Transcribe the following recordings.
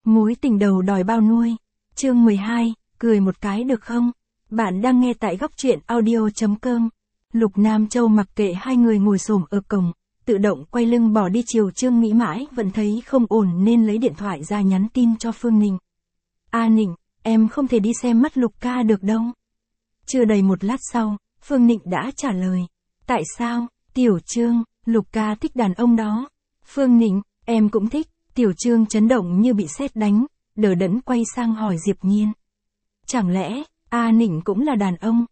Mối tình đầu đòi bao nuôi. Chương 12, cười một cái được không? Bạn đang nghe tại góc truyện audio.com. Lục Nam Châu mặc kệ hai người ngồi xổm ở cổng, tự động quay lưng bỏ đi. Triều Trương nghĩ mãi vẫn thấy không ổn nên lấy điện thoại ra nhắn tin cho Phương Nịnh. A Nịnh, em không thể đi xem mắt Lục ca được đâu. Chưa đầy một lát sau, Phương Nịnh đã trả lời. Tại sao? Tiểu Trương, Lục ca thích đàn ông đó. Phương Nịnh, em cũng thích. Tiểu Trương chấn động như bị sét đánh, đờ đẫn quay sang hỏi Diệp Nhiên. Chẳng lẽ, A Nịnh cũng là đàn ông?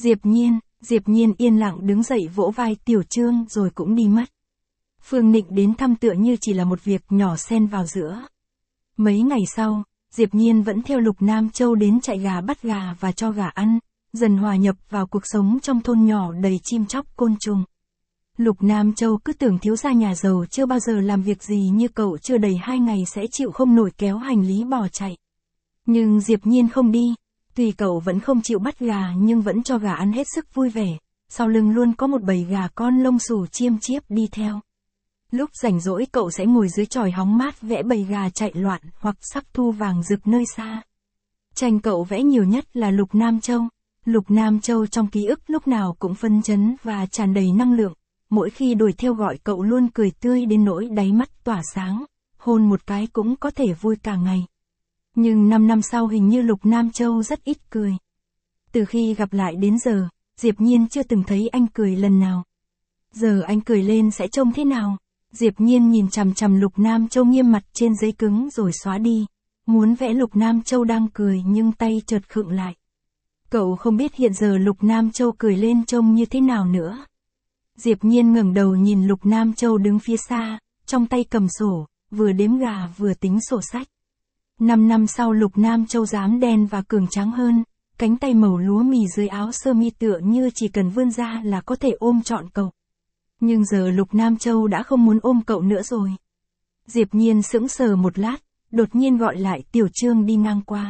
Diệp Nhiên yên lặng đứng dậy vỗ vai Tiểu Trương rồi cũng đi mất. Phương Nịnh đến thăm tựa như chỉ là một việc nhỏ xen vào giữa. Mấy ngày sau, Diệp Nhiên vẫn theo Lục Nam Châu đến chạy gà bắt gà và cho gà ăn, dần hòa nhập vào cuộc sống trong thôn nhỏ đầy chim chóc côn trùng. Lục Nam Châu cứ tưởng thiếu gia nhà giàu chưa bao giờ làm việc gì như cậu chưa đầy 2 ngày sẽ chịu không nổi kéo hành lý bỏ chạy. Nhưng Diệp Nhiên không đi, tuy cậu vẫn không chịu bắt gà nhưng vẫn cho gà ăn hết sức vui vẻ, sau lưng luôn có một bầy gà con lông xù chiêm chiếp đi theo. Lúc rảnh rỗi cậu sẽ ngồi dưới chòi hóng mát vẽ bầy gà chạy loạn hoặc sắc thu vàng rực nơi xa. Tranh cậu vẽ nhiều nhất là Lục Nam Châu. Lục Nam Châu trong ký ức lúc nào cũng phấn chấn và tràn đầy năng lượng. Mỗi khi đuổi theo gọi cậu luôn cười tươi đến nỗi đáy mắt tỏa sáng, hôn một cái cũng có thể vui cả ngày. Nhưng 5 năm sau hình như Lục Nam Châu rất ít cười. Từ khi gặp lại đến giờ, Diệp Nhiên chưa từng thấy anh cười lần nào. Giờ anh cười lên sẽ trông thế nào? Diệp Nhiên nhìn chằm chằm Lục Nam Châu nghiêm mặt trên giấy cứng rồi xóa đi. Muốn vẽ Lục Nam Châu đang cười nhưng tay chợt khựng lại. Cậu không biết hiện giờ Lục Nam Châu cười lên trông như thế nào nữa. Diệp Nhiên ngẩng đầu nhìn Lục Nam Châu đứng phía xa, trong tay cầm sổ, vừa đếm gà vừa tính sổ sách. 5 năm sau Lục Nam Châu dám đen và cường tráng hơn, cánh tay màu lúa mì dưới áo sơ mi tựa như chỉ cần vươn ra là có thể ôm trọn cậu. Nhưng giờ Lục Nam Châu đã không muốn ôm cậu nữa rồi. Diệp Nhiên sững sờ một lát, đột nhiên gọi lại Tiểu Trương đi ngang qua.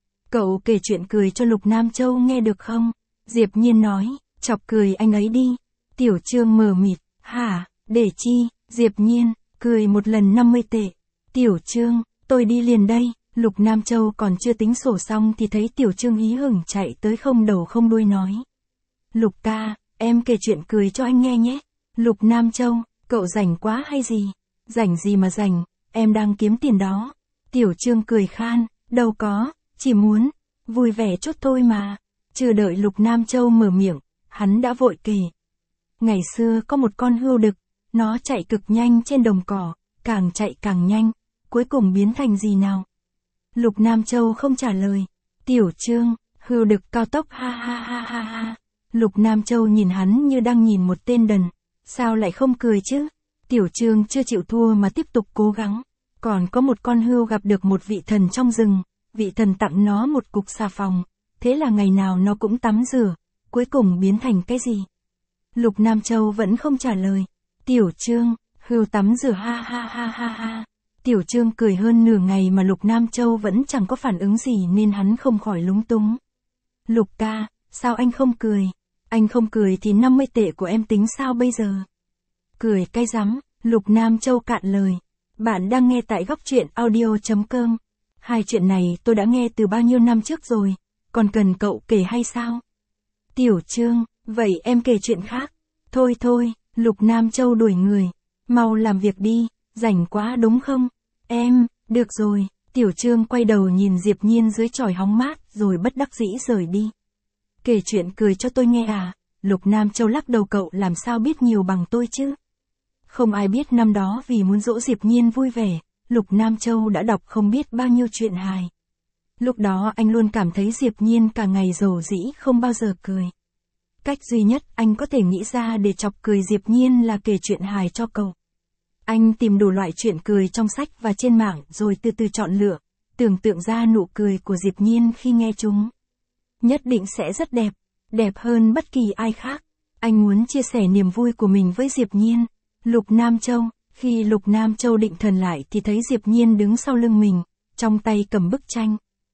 Cậu kể chuyện cười cho Lục Nam Châu nghe được không? Diệp Nhiên nói, chọc cười anh ấy đi. Tiểu Trương mờ mịt, hả, để chi? Diệp Nhiên, cười một lần 50 tệ. Tiểu Trương, tôi đi liền đây. Lục Nam Châu còn chưa tính sổ xong thì thấy Tiểu Trương hí hửng chạy tới không đầu không đuôi nói. Lục ca, em kể chuyện cười cho anh nghe nhé. Lục Nam Châu, cậu rảnh quá hay gì? Rảnh gì mà rảnh, em đang kiếm tiền đó. Tiểu Trương cười khan, đâu có, chỉ muốn, vui vẻ chút thôi mà. Chưa đợi Lục Nam Châu mở miệng, hắn đã vội kể. Ngày xưa có một con hươu đực, nó chạy cực nhanh trên đồng cỏ, càng chạy càng nhanh, cuối cùng biến thành gì nào? Lục Nam Châu không trả lời. Tiểu Trương, hươu đực cao tốc ha ha ha ha ha. Lục Nam Châu nhìn hắn như đang nhìn một tên đần. Sao lại không cười chứ? Tiểu Trương chưa chịu thua mà tiếp tục cố gắng. Còn có một con hươu gặp được một vị thần trong rừng, vị thần tặng nó một cục xà phòng. Thế là ngày nào nó cũng tắm rửa, cuối cùng biến thành cái gì? Lục Nam Châu vẫn không trả lời. Tiểu Trương, hươu tắm rửa ha ha ha ha ha. Tiểu Trương cười hơn nửa ngày mà Lục Nam Châu vẫn chẳng có phản ứng gì nên hắn không khỏi lúng túng. Lục ca, sao anh không cười? Anh không cười thì 50 tệ của em tính sao bây giờ? Cười cái rắm, Lục Nam Châu cạn lời. Bạn đang nghe tại góc truyện audio.com. Hai chuyện này tôi đã nghe từ bao nhiêu năm trước rồi, còn cần cậu kể hay sao? Tiểu Trương, vậy em kể chuyện khác. Thôi thôi, Lục Nam Châu đuổi người. Mau làm việc đi, rảnh quá đúng không? Em, được rồi. Tiểu Trương quay đầu nhìn Diệp Nhiên dưới chòi hóng mát rồi bất đắc dĩ rời đi. Kể chuyện cười cho tôi nghe à? Lục Nam Châu lắc đầu, cậu làm sao biết nhiều bằng tôi chứ? Không ai biết năm đó vì muốn dỗ Diệp Nhiên vui vẻ, Lục Nam Châu đã đọc không biết bao nhiêu chuyện hài. Lúc đó anh luôn cảm thấy Diệp Nhiên cả ngày rầu rĩ không bao giờ cười. Cách duy nhất anh có thể nghĩ ra để chọc cười Diệp Nhiên là kể chuyện hài cho cậu. Anh tìm đủ loại chuyện cười trong sách và trên mạng rồi từ từ chọn lựa, tưởng tượng ra nụ cười của Diệp Nhiên khi nghe chúng. Nhất định sẽ rất đẹp, đẹp hơn bất kỳ ai khác. Anh muốn chia sẻ niềm vui của mình với Diệp Nhiên. Lục Nam Châu, khi Lục Nam Châu định thần lại thì thấy Diệp Nhiên đứng sau lưng mình, trong tay cầm bức tranh.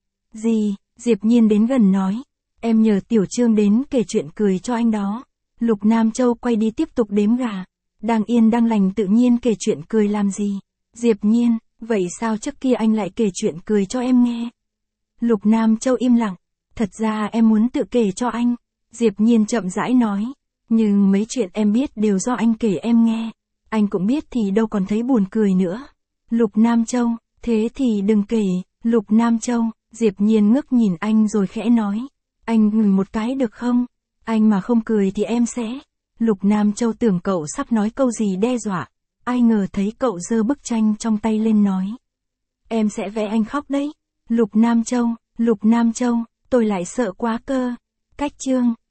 Gì? Diệp Nhiên đến gần nói. Em nhờ Tiểu Trương đến kể chuyện cười cho anh đó. Lục Nam Châu quay đi tiếp tục đếm gà. Đang yên đang lành tự nhiên kể chuyện cười làm gì? Diệp Nhiên, Vậy sao trước kia anh lại kể chuyện cười cho em nghe? Lục Nam Châu im lặng. Thật ra em muốn tự kể cho anh. Diệp Nhiên chậm rãi nói. Nhưng mấy chuyện em biết đều do anh kể em nghe. Anh cũng biết thì đâu còn thấy buồn cười nữa. Lục Nam Châu, thế thì đừng kể. Lục Nam Châu, Diệp Nhiên ngước nhìn anh rồi khẽ nói. Anh ngừng một cái được không? Anh mà không cười thì em sẽ. Lục Nam Châu tưởng cậu sắp nói câu gì đe dọa. Ai ngờ thấy cậu giơ bức tranh trong tay lên nói. Em sẽ vẽ anh khóc đấy. Lục Nam Châu, tôi lại sợ quá cơ. Cách chương.